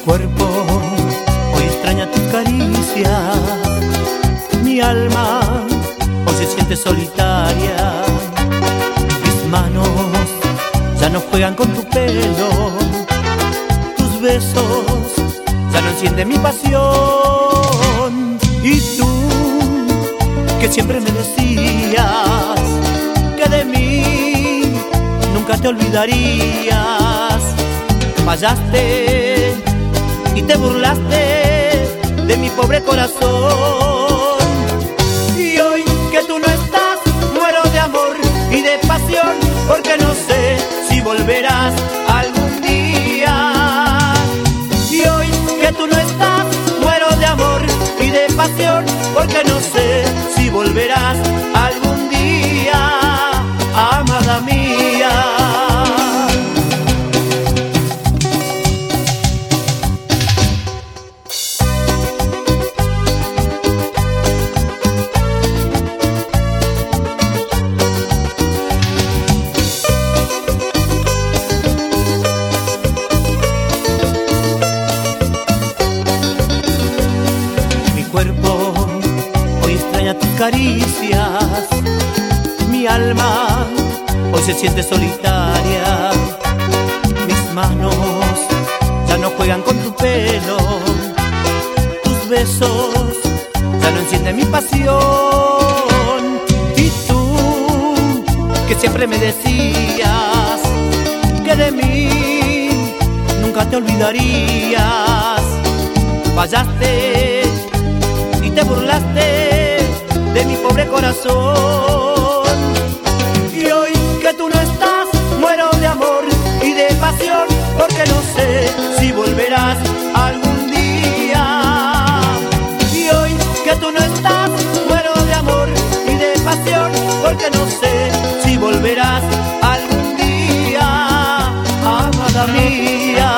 cuerpo hoy extraña tus caricias, mi alma hoy se siente solitaria. Mis manos ya no juegan con tu pelo, tus besos ya no encienden mi pasión. Y tú, que siempre me decías que de mí nunca te olvidarías, fallaste y te burlaste de mi pobre corazón. Y hoy que tú no estás, muero de amor y de pasión, porque no sé si volverás algún día. Y hoy que tú no estás, muero de amor y de pasión, porque no sé si volverás algún día, amada mía. Cuerpo hoy extraña tus caricias, mi alma hoy se siente solitaria. Mis manos ya no juegan con tu pelo, tus besos ya no encienden mi pasión. Y tú, que siempre me decías que de mí nunca te olvidarías, fallaste y te burlaste de mi pobre corazón. Y hoy que tú no estás, muero de amor y de pasión, porque no sé si volverás algún día. Y hoy que tú no estás, muero de amor y de pasión, porque no sé si volverás algún día, amada mía.